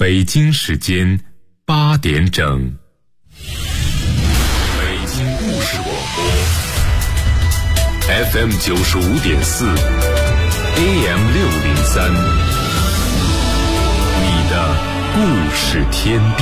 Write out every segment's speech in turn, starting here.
北京时间8点整。北京故事广播 FM 95.4 AM 603，你的故事天地。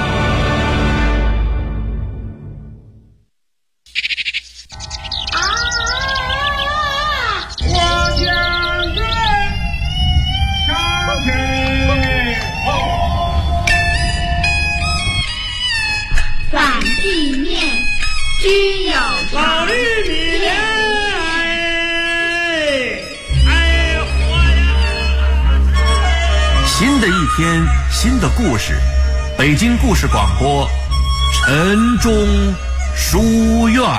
新的一天，新的故事，北京故事广播，晨钟书院。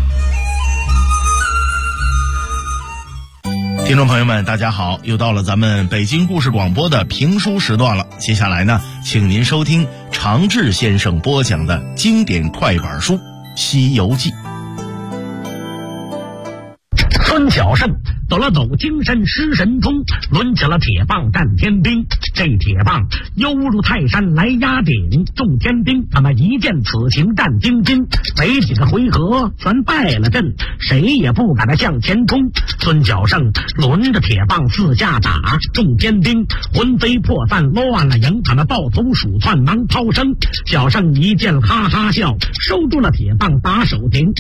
听众朋友们，大家好，又到了咱们北京故事广播的评书时段了。接下来呢，请您收听常志先生播讲的经典快板书《西游记》。 孙小圣走了走精神失神通，抡起了铁棒战天兵。这铁棒犹如泰山来压顶，众天兵他们一见此情战兢兢，没几个回合全败了阵，谁也不敢向前冲。孙小圣抡着铁棒四下打，众天兵魂飞魄散乱了营，他们抱头鼠窜忙抛声。小圣一见哈哈笑，收住了铁棒把手停。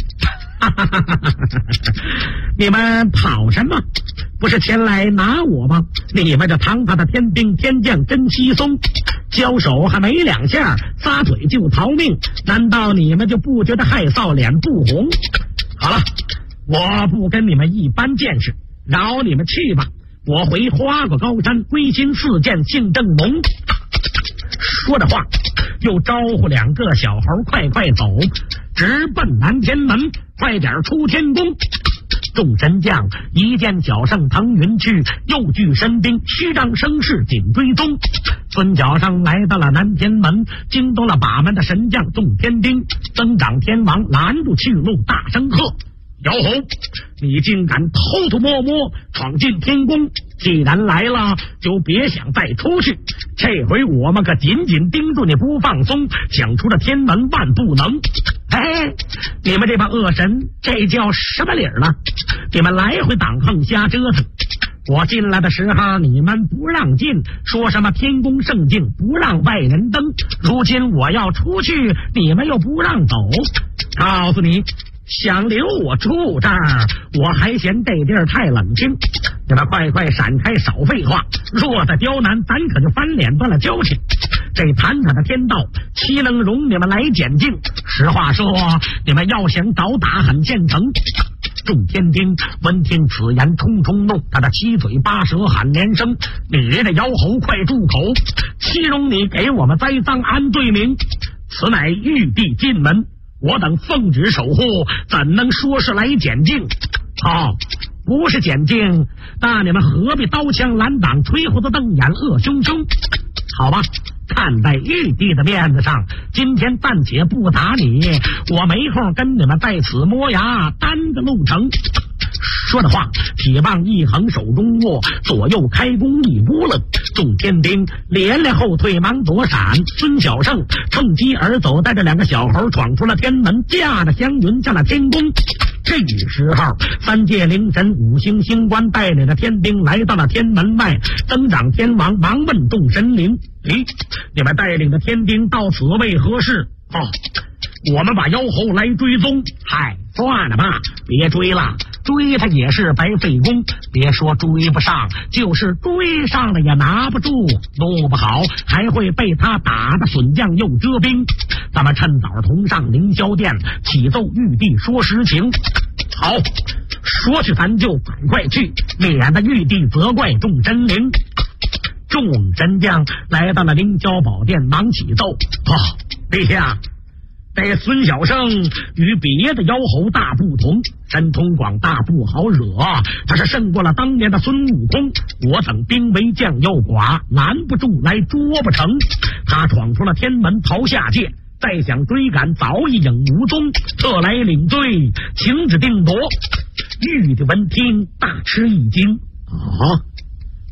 你们跑什么？不是前来拿我吗？你们这堂堂的天兵天将真稀松，交手还没两下，撒腿就逃命，难道你们就不觉得害臊脸不红？好了，我不跟你们一般见识，饶你们去吧，我回花果高山归心似箭性正浓。说着话又招呼两个小猴快快走，直奔南天门，快点出天宫。众神将一见小圣腾云去，又聚神兵虚张声势紧追踪。孙小圣来到了南天门，惊动了把门的神将众天兵。增长天王拦住去路，大声喝：姚侯，你竟敢偷偷摸摸闯进天宫，既然来了就别想再出去，这回我们可紧紧盯住你不放松，想出了天门万不能。哎，你们这帮恶神，这叫什么理儿呢？你们来回挡横瞎折腾，我进来的时候你们不让进，说什么天宫圣境不让外人登，如今我要出去，你们又不让走。告诉你，想留我住这儿，我还嫌这地儿太冷清，你们快快闪开，少废话，若再刁难，咱可就翻脸断了交情。这坦坦的天道岂能容你们来检境？实话说，你们要想倒打很现成。众天兵闻听此言冲冲怒，他的七嘴八舌喊连声：你的妖猴快住口，岂容你给我们栽赃安罪名？此乃玉帝进门，我等奉旨守护，怎能说是来检境？不是检境，那你们何必刀枪拦挡，吹胡子瞪眼，恶凶凶？好吧，看在玉帝的面子上，今天暂且不打你，我没空跟你们在此磨牙耽搁路程。说的话，铁棒一横手中握，左右开弓一拨楞，众天兵连连后退忙躲闪。孙小圣趁机而走，带着两个小猴闯出了天门，驾着祥云下了天宫。这时候三界灵神五星星官带领着天兵来到了天门外，增长天王忙问众神灵：你们带领的天兵到此为何事？我们把妖猴来追踪。算了吧，别追了，追他也是白费功，别说追不上，就是追上了也拿不住，弄不好还会被他打得损将又折兵。咱们趁早同上凌霄殿，启奏玉帝说实情。好，说去咱就赶快去，免得玉帝责怪众神灵。众神将来到了凌霄宝殿，忙启奏：陛下，这孙小圣与别的妖猴大不同，神通广大不好惹，他是胜过了当年的孙悟空，我等兵为将又寡，拦不住来捉不成。他闯出了天门逃下界，再想追赶早已影无踪，特来领罪，请指定夺。玉帝闻听大吃一惊：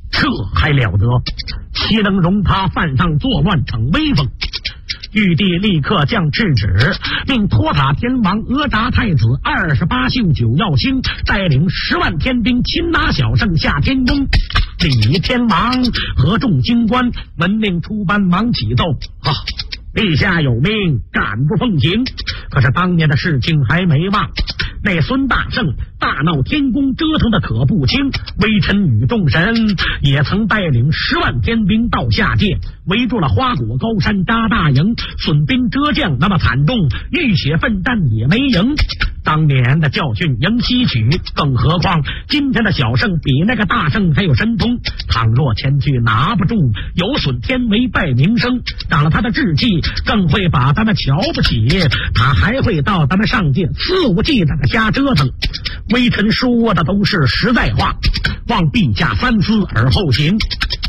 这还了得，岂能容他犯上作乱逞威风？玉帝立刻降敕旨，命托塔天王额札太子28宿9曜星带领10万天兵擒拿小圣下天宫。李天王和众京官闻令出班，忙启奏：陛下有命，赶不奉行。可是当年的事情还没忘，那孙大圣大闹天宫，折腾的可不轻。微臣与众神也曾带领10万天兵到下界，围住了花果高山扎大营，损兵折将那么惨重，浴血奋战也没赢。当年的教训仍吸取，更何况今天的小圣比那个大圣还有神通。倘若前去拿不住，有损天威败名声，长了他的志气，更会把咱们瞧不起，他还会到咱们上界肆无忌惮的瞎折腾。微臣说的都是实在话，望陛下三思而后行。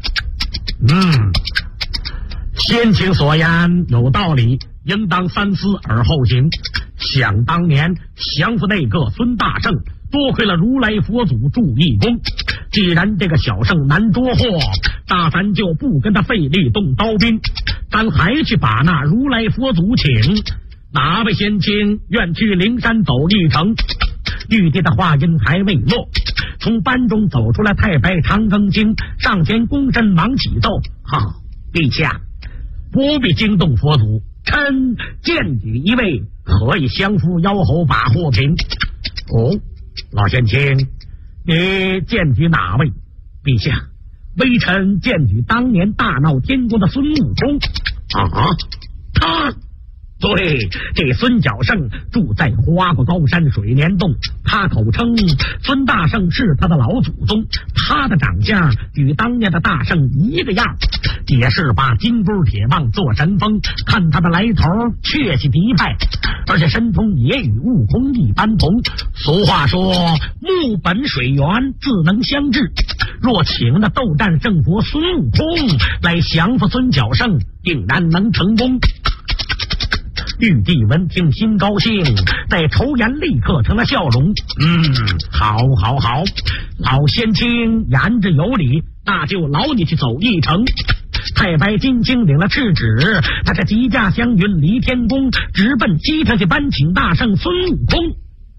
先秦所言有道理，应当三思而后行。想当年降服那个孙大圣，多亏了如来佛祖助义功。既然这个小圣难捉获，那咱就不跟他费力动刀兵，咱还去把那如来佛祖请。哪位贤卿愿去灵山走一程？玉帝的话音还未落，从班中走出来太白长庚经，上前躬身忙启奏：陛下不必惊动佛祖，臣荐举一位可以降服妖猴把祸平。老贤卿，你荐举哪位？陛下，微臣荐举当年大闹天宫的孙悟空。他对，这孙小圣住在花果高山水帘洞，他口称孙大圣是他的老祖宗，他的长相与当年的大圣一个样，也是把金箍铁棒做神锋，看他的来头确系敌派，而且神通也与悟空一般同。俗话说木本水源，自能相治，若请那斗战胜佛孙悟空来降服孙小圣，定然能成功。玉帝闻听心高兴，在愁颜立刻成了笑容。好，老仙卿言之有理，那就劳你去走一程。太白金星领了敕旨，他这急驾祥云离天宫，直奔西城去搬请大圣孙悟空。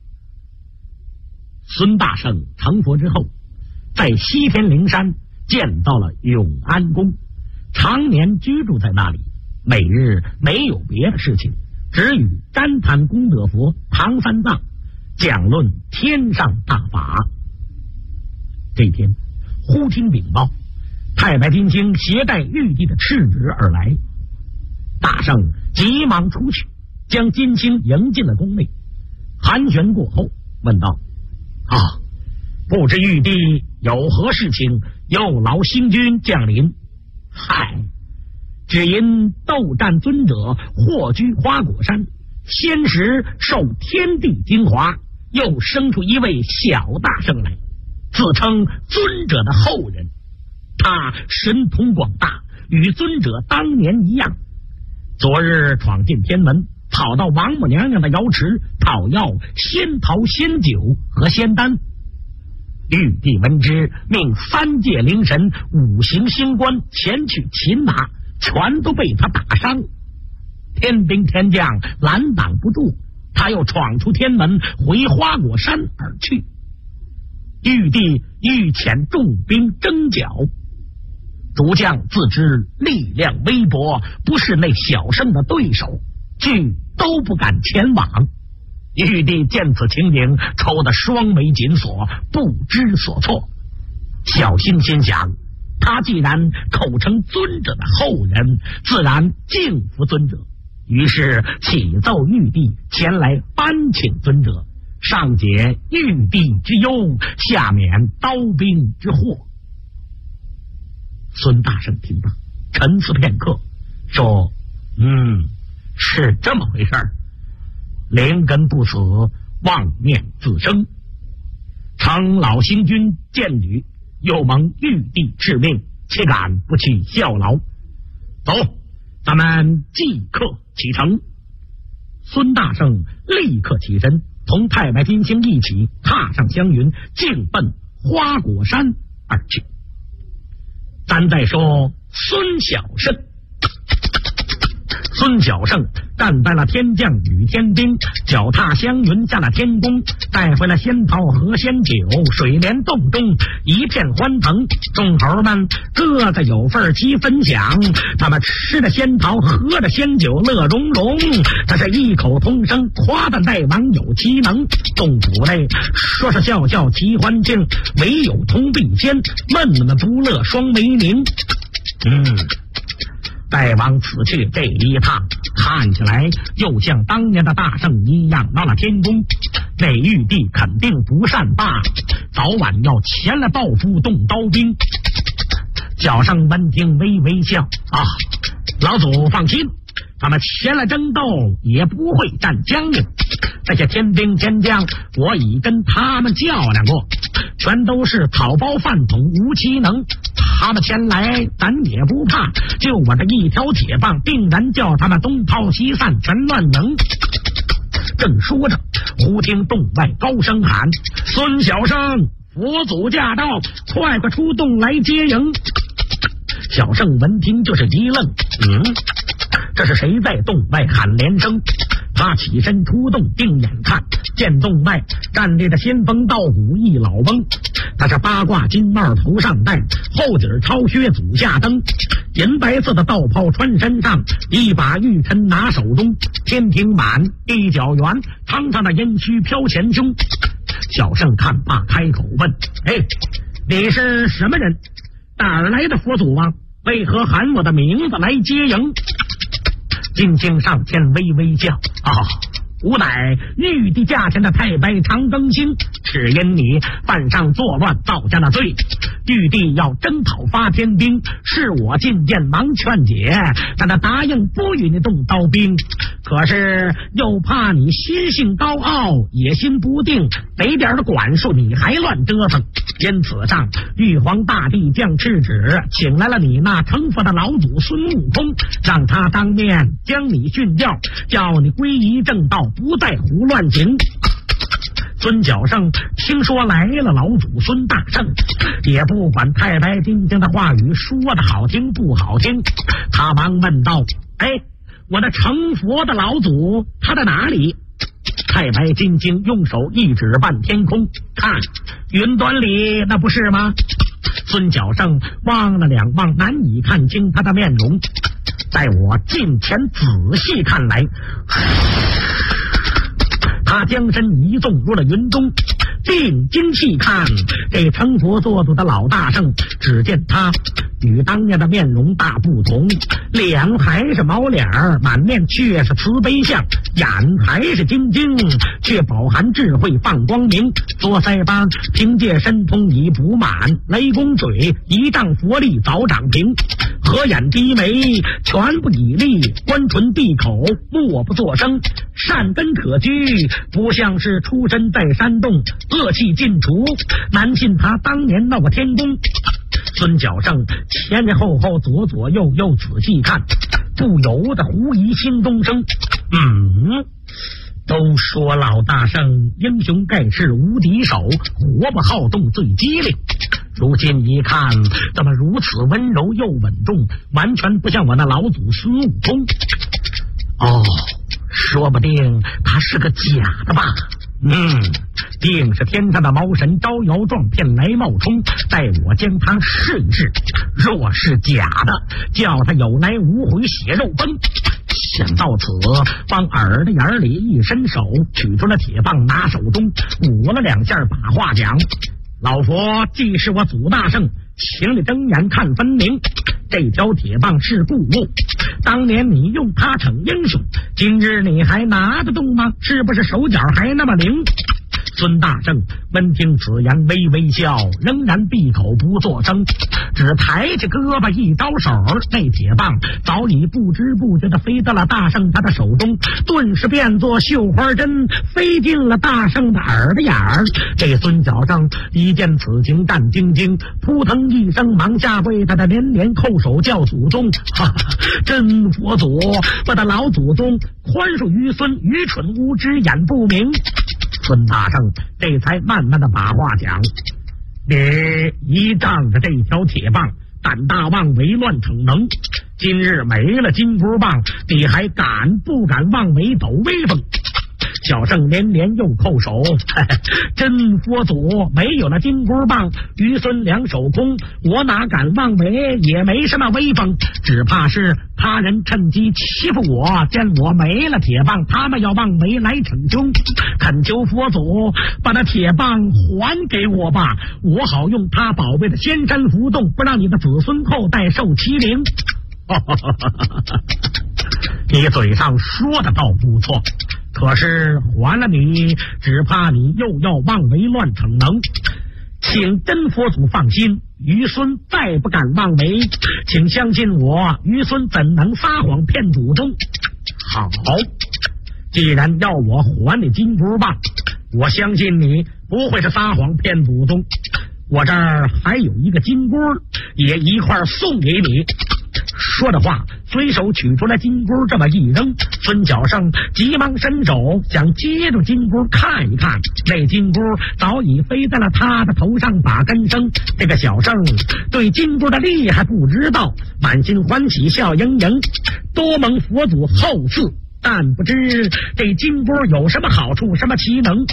孙大圣成佛之后，在西天灵山建造了永安宫，常年居住在那里，每日没有别的事情，只与旃檀功德佛唐三藏讲论天上大法。这天忽听禀报，太白金星携带玉帝的敕旨而来。大圣急忙出去，将金星迎进了宫内，寒暄过后问道：不知玉帝有何事情又劳星君降临？只因斗战尊者获居花果山，先时受天地精华，又生出一位小大圣来，自称尊者的后人。他神通广大，与尊者当年一样。昨日闯进天门，跑到王母娘娘的瑶池，讨要仙桃、仙酒和仙丹。玉帝闻之，命3界灵神、5行星官前去擒拿，全都被他打伤。天兵天将拦挡不住，他又闯出天门，回花果山而去。玉帝欲遣重兵征剿，诸将自知力量微薄，不是那小圣的对手，俱都不敢前往。玉帝见此情景，抽得双眉紧锁，不知所措。小星心想，他既然口称尊者的后人，自然敬服尊者，于是启奏玉帝前来搬请尊者，上解玉帝之忧，下免刀兵之祸。孙大圣听罢，沉思片刻，说：是这么回事儿。灵根不死，妄念自生。承老星君荐举，又蒙玉帝敕命，岂敢不去效劳？走，咱们即刻启程。孙大圣立刻起身，同太白金星一起踏上香云，径奔花果山而去。 咱再说孙小胜。孙小胜站在了天降与天兵，脚踏祥云下了天宫，带回了仙桃和仙酒，水帘洞中一片欢腾。众猴们个个有份齐分享，他们吃着仙桃，喝着仙酒，乐融融。他是异口同声夸赞大王有奇能。洞府内说是笑笑齐欢庆，唯有通必仙，闷闷不乐双眉凝。大王此去这一趟，看起来又像当年的大圣一样到了天宫。那玉帝肯定不善罢，早晚要前来报复动刀兵。小圣闻听微微笑，老祖放心，他们前来争斗也不会战僵硬。这些天兵天将我已跟他们较量过，全都是草包饭桶无奇能，他们前来咱也不怕，就我这一条铁棒，定然叫他们东逃西散，全乱赢。正说着，忽听洞外高声喊：孙小生，佛祖驾到，快出洞来接迎。小圣闻听就是一愣，这是谁在洞外喊连声？他起身出洞，定眼看，见洞外站立着仙风道骨一老翁，他是八卦金帽头上戴，后底超靴足下蹬，银白色的道袍穿身上，一把玉琛拿手中，天庭满，一角圆，堂上的烟须飘前胸。小圣看罢，开口问：你是什么人？哪儿来的佛祖啊？为何喊我的名字来接迎？金星上天微微笑：吾乃玉帝驾前的太白长庚星，只因你犯上作乱，造下了罪，玉帝要征讨发天兵，是我进谏忙劝解，但他答应不与你动刀兵，可是又怕你心性高傲，野心不定，北点的管束你还乱折腾，因此上玉皇大帝降敕旨，请来了你那成佛的老祖孙悟空，让他当面将你训教，叫你归依正道，不再胡乱行。孙小圣听说来了老祖孙大圣，也不管太白金星的话语说的好听不好听，他忙问道：我的成佛的老祖他在哪里？太白金星用手一指半天空，看云端里那不是吗？孙小圣望了两望，难以看清他的面容，在我近前仔细看来，他将身移动入了云中，定睛细看，这成佛做主的老大圣，只见他与当年的面容大不同，脸还是毛脸，满面却是慈悲相，眼还是晶晶，却饱含智慧放光明，左腮帮凭借神通已补满，雷公嘴一丈佛力早长平，合眼低眉全不以力，关唇闭口默不作声，善根可居，不像是出身在山洞，恶气尽除，难信他当年闹个天宫。孙小圣前前后后左左右右仔细看，不由得狐疑心中生，都说老大圣英雄盖世无敌手，活不好动最机灵，如今一看怎么如此温柔又稳重，完全不像我那老祖孙悟空。说不定他是个假的吧。定是天上的毛神招摇撞骗来冒充，待我将他试一试，若是假的，叫他有来无回血肉崩。想到此，往耳朵眼里一伸手，取出了铁棒拿手中，舞了两下，把话讲：老佛既是我祖大圣，请你睁眼看分明，这条铁棒是故物，当年你用它逞英雄，今日你还拿得动吗？是不是手脚还那么灵？孙大圣闻听此言微微笑，仍然闭口不作声，只抬起胳膊一招手，那铁棒早已不知不觉地飞到了大圣他的手中，顿时变作绣花针，飞进了大圣的耳朵眼儿。这孙小圣一见此情战兢兢，扑腾一声忙下跪，他的连连叩首叫祖宗，真佛祖，我的老祖宗宽恕于孙愚蠢无知眼不明。孙大圣这才慢慢的把话讲：你依仗着这条铁棒， 胆大妄为乱逞能，今日没了金箍棒，你还敢不敢妄为抖威风？小圣连连又叩手，真佛祖没有了金箍棒，猢狲两手空，我哪敢妄为，也没什么威风，只怕是他人趁机欺负我，见我没了铁棒，他们要妄为来逞凶，恳求佛祖把那铁棒还给我吧，我好用他宝贝的仙山浮动，不让你的子孙后代受欺凌。你嘴上说的倒不错，可是还了你，只怕你又要妄为乱逞能。请真佛祖放心，猢狲再不敢妄为，请相信我，猢狲怎能撒谎骗祖宗？好，既然要我还你金箍棒，我相信你不会是撒谎骗祖宗。我这儿还有一个金箍，也一块送给你。说的话，随手取出来金箍，这么一扔，孙小圣急忙伸手想接住金箍看一看，那金箍早已飞在了他的头上把根生。这个小圣对金箍的厉害不知道，满心欢喜笑盈盈，多蒙佛祖厚赐，但不知这金箍有什么好处，什么奇能。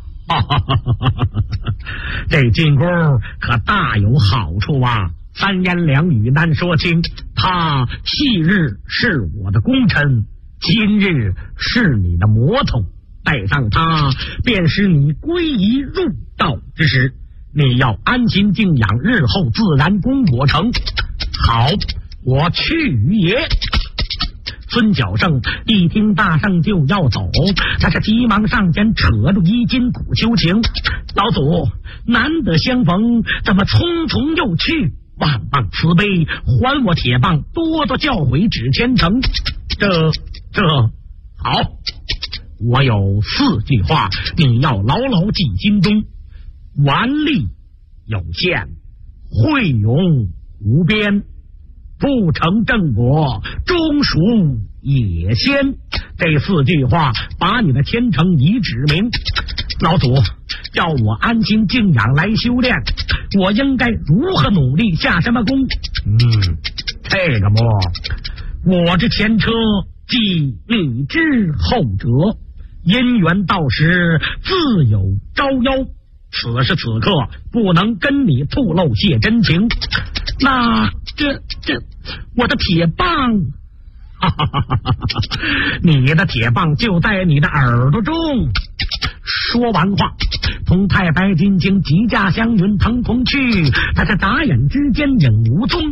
这金箍可大有好处啊，三言两语难说清。他昔日是我的功臣，今日是你的魔头，带上他便是你归依入道之时，你要安心静养，日后自然功果成。好，我去于爷。孙小圣一听大圣就要走，他是急忙上前扯住衣襟苦求情，老祖难得相逢，怎么匆匆又去？万望慈悲，还我铁棒，多多教诲指前程。这好，我有4句话，你要牢牢记心中：顽力有限，慧勇无边，不成正果，终属野仙。这4句话把你的前程已指明。老祖要我安心静养来修炼，我应该如何努力，下什么功？这个么，我之前车即你之后者，因缘到时自有招妖，此时此刻不能跟你吐露泄真情。那这我的铁棒，你的铁棒就在你的耳朵中。说完话，同太白金睛几驾祥云腾空去，他是眨眼之间影无踪。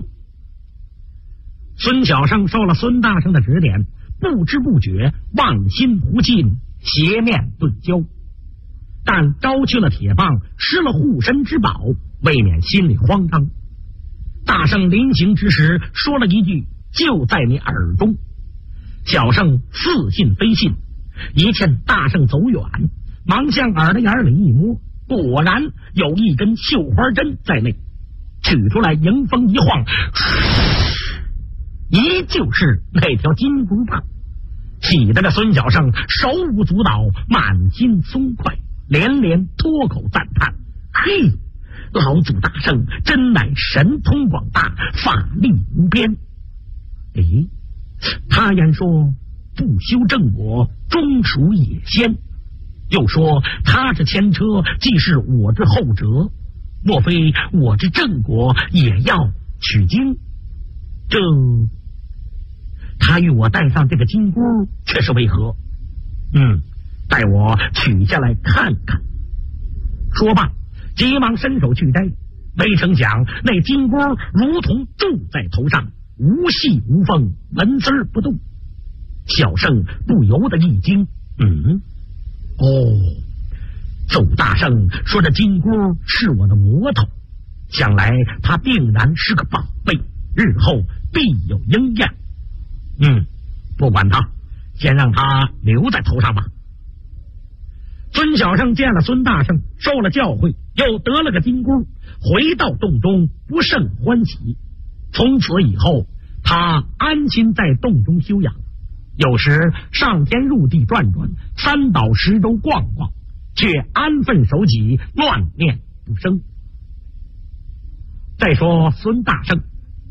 孙小圣受了孙大圣的指点，不知不觉忘心无尽，邪面顿交。但招去了铁棒，失了护身之宝，未免心里慌张。大圣临行之时说了一句：就在你耳中。小圣似信非信，一见大圣走远，忙向耳朵眼里一摸，果然有一根绣花针在内，取出来迎风一晃，依旧是那条金箍棒，气得这孙小圣手舞足蹈，满心松快，连连脱口赞叹：嘿，老祖大圣真乃神通广大，法力无边。他言说不修正果，终属野仙，又说他之前车既是我之后者，莫非我之正果也要取经？这他与我带上这个金箍却是为何？待我取下来看看。说罢急忙伸手去摘，没成想那金箍如同住在头上，无隙无缝，纹丝不动。小圣不由得一惊，祖大圣说这金箍是我的魔头，想来他定然是个宝贝，日后必有应验。不管他，先让他留在头上吧。孙小圣见了孙大圣，受了教诲，又得了个金箍，回到洞中不甚欢喜。从此以后，他安心在洞中休养，有时上天入地转转，三岛十洲逛逛，却安分守己，乱念不生。再说孙大圣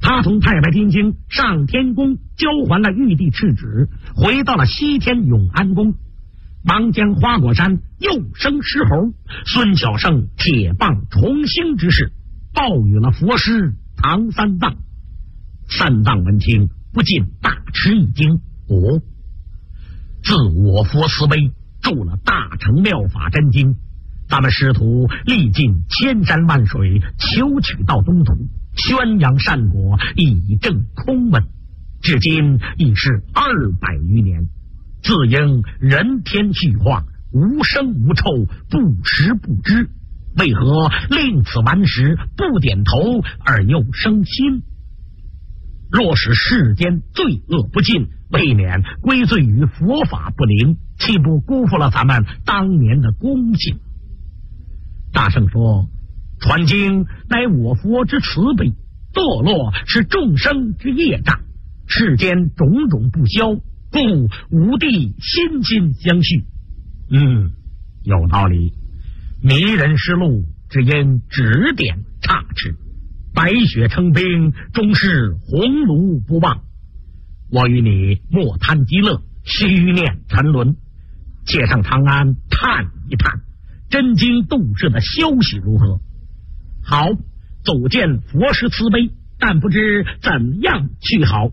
他从太白金星上天宫交还了玉帝敕旨，回到了西天永安宫。忙将花果山又生狮猴，孙小圣铁棒重兴之事报与了佛师唐三藏。三藏闻听，不禁大吃一惊。自我佛慈悲，铸了大乘妙法真经，咱们师徒历尽千山万水，求取到东土，宣扬善果，以正空文，至今已是200余年。自应人天虚化，无声无臭，不识不知，为何令此顽石不点头而又生心？若使世间罪恶不尽，未免归罪于佛法不灵，岂不辜负了咱们当年的恭敬？大圣说，传经乃我佛之慈悲，堕落是众生之业障，世间种种不消，故吾弟心心相续。有道理。迷人失路，只因指点差池，白雪成冰，终是鸿儒不忘。我与你莫贪极乐，虚念沉沦，且上长安探一探真经度世的消息如何？好，走见佛师慈悲，但不知怎样去好。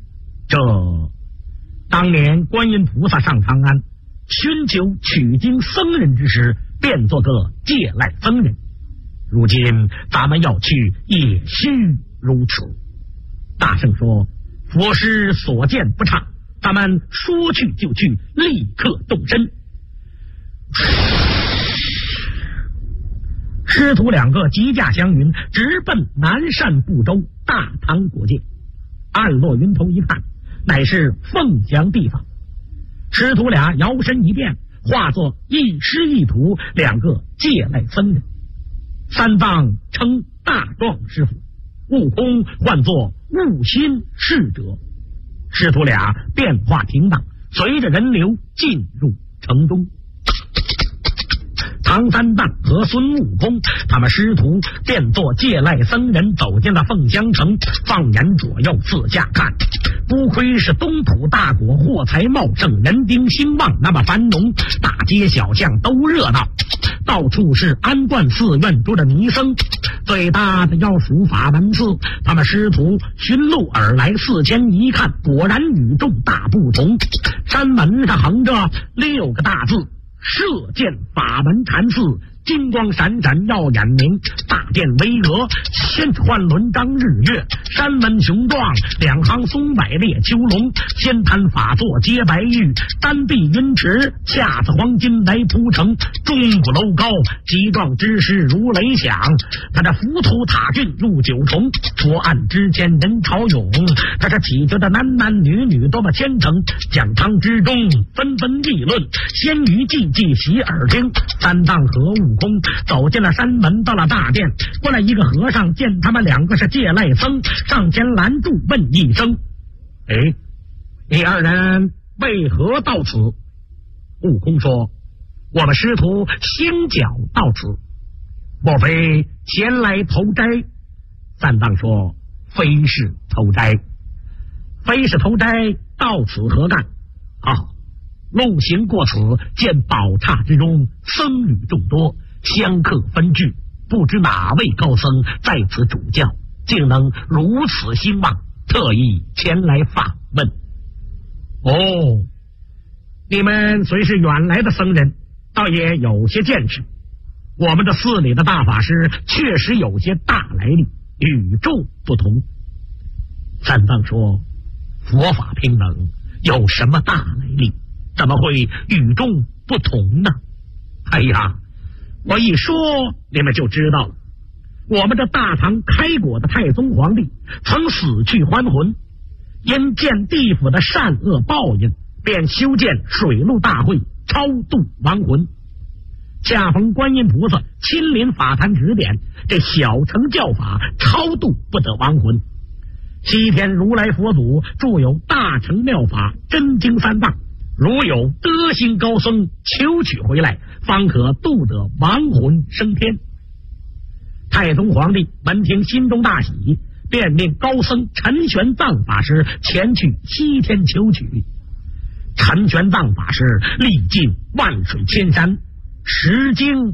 当年观音菩萨上长安寻求取经僧人之时，便做个借赖僧人，如今咱们要去，也须如此。大圣说，佛师所见不差，咱们说去就去，立刻动身。师徒两个急驾祥云，直奔南赡部洲大唐国界。暗落云头一看，乃是凤翔地方。师徒俩摇身一变，化作一师一徒两个借赖僧人。三藏称大壮师傅，悟空唤作悟心侍者。师徒俩变化停当，随着人流进入城中。唐三藏和孙悟空他们师徒便作借赖僧人走进了凤翔城，放眼左右四下看，不亏是东土大国，货财茂盛，人丁兴旺，那么繁荣，大街小巷都热闹，到处是安观寺院住的尼僧，最大的要数法门寺。他们师徒寻路而来，四前一看，果然与众大不同。山门上横着6个大字，射箭法门禅寺，金光闪闪耀眼明，大殿巍峨，千幻轮张日月，山门雄壮，两行松柏列秋龙，仙坛法座接白玉，丹壁云池，恰似黄金来铺成，钟鼓楼高，激壮之势如雷响。他这浮屠塔峻入九重，佛案之间人潮涌，他这祈求的男男女女多么虔诚，讲堂之中纷纷议论，仙语寂寂洗耳听。三藏和悟空走进了山门，到了大殿，过来一个和尚，见他们两个是借赖僧，上前拦住，问一声：你二人为何到此？悟空说：我们师徒行脚到此。莫非前来投斋？三藏说：非是投斋。非是投斋，到此何干？路行过此，见宝刹之中僧侣众多，香客纷至，不知哪位高僧在此主教，竟能如此兴旺，特意前来访问。你们虽是远来的僧人，倒也有些见识。我们的寺里的大法师确实有些大来历，与众不同。三藏说：佛法平等，有什么大来历？怎么会与众不同呢？我一说你们就知道了。我们这大唐开国的太宗皇帝曾死去还魂，因见地府的善恶报应，便修建水陆大会，超度亡魂。恰逢观音菩萨亲临法坛指点，这小乘教法超度不得亡魂。西天如来佛祖著有大乘妙法真经三藏，如有德行高僧求取回来，方可度得亡魂升天。太宗皇帝闻听，心中大喜， 便命高僧陈玄奘法师前去西天求取。陈玄奘法师历尽万水千山，时经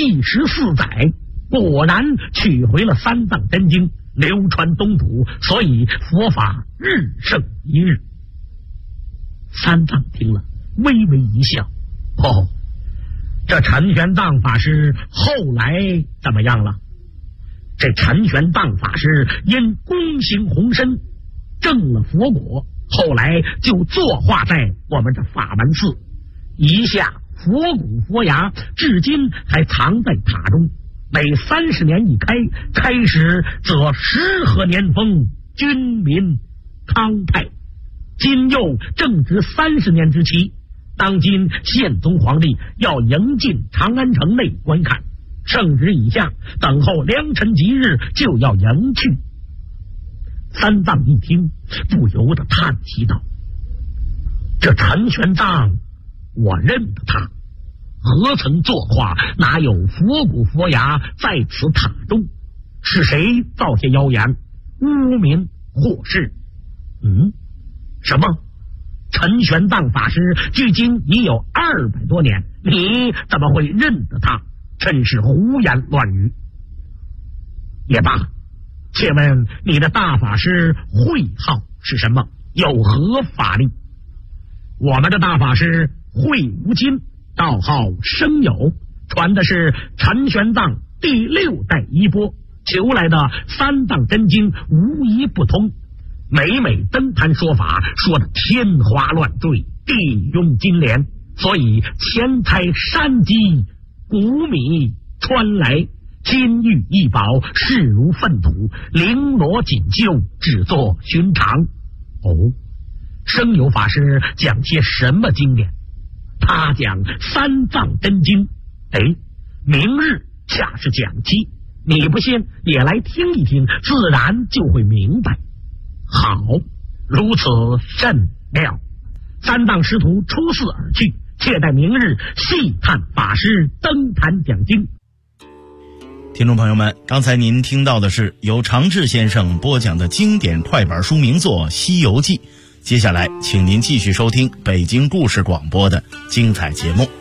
14载，果然取回了三藏真经，流传东土，所以佛法日盛一日。三藏听了微微一笑，这陈玄奘法师后来怎么样了？这陈玄奘法师因功行宏深，证了佛果，后来就坐化在我们这法门寺，一下佛骨佛牙至今还藏在塔中，每30年一开，开始则10何年丰，军民康泰。今又正值30年之期，当今宪宗皇帝要迎进长安城内观看，圣旨已下，等候良辰吉日就要迎去。三藏一听，不由得叹息道：这陈玄奘我认得他，何曾作画，哪有佛骨佛牙在此塔中？是谁造下谣言，污名祸事？什么？陈玄奘法师距今已有200多年，你怎么会认得他？真是胡言乱语。也罢，且问你的大法师讳号是什么？有何法力？我们的大法师讳无尽，道号生有，传的是陈玄奘第6代衣钵，求来的三藏真经无一不通，每每登坛说法，说的天花乱坠，地涌金莲，所以钱财山积，谷米川来，金玉异宝势如粪土，绫罗锦绣只作寻常。生有法师讲些什么经典？他讲三藏真经。明日恰是讲期，你不信也来听一听，自然就会明白。好，如此甚妙。三藏师徒出寺而去，且待明日细探法师登坛讲经。 听众朋友们，刚才您听到的是由常志先生播讲的经典快板书名作《西游记》。接下来请您继续收听北京故事广播的精彩节目。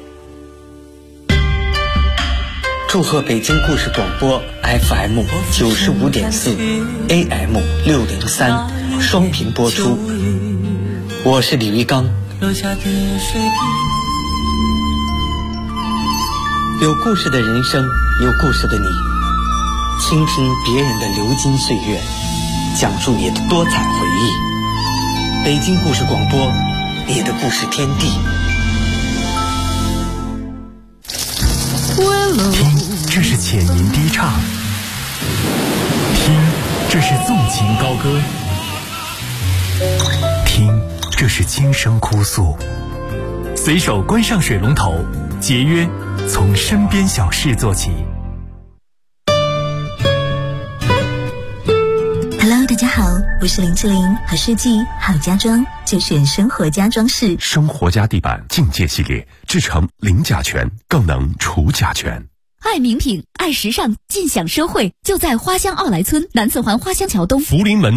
祝贺北京故事广播 FM 95.4 AM 603双频播出，我是李玉刚。有故事的人生，有故事的你，倾听别人的流金岁月，讲述你的多彩回忆。北京故事广播，你的故事天地。 听，这是浅吟低唱；听，这是纵情高歌；听，这是轻声哭诉。随手关上水龙头，节约从身边小事做起。 Hello， 大家好，我是林志玲，好设计好家装就选生活家装饰。 生活家地板境界系列，制成零甲醛，更能除甲醛。 爱名品，爱时尚，尽享奢惠，就在花乡奥莱村南四环花乡桥东福临门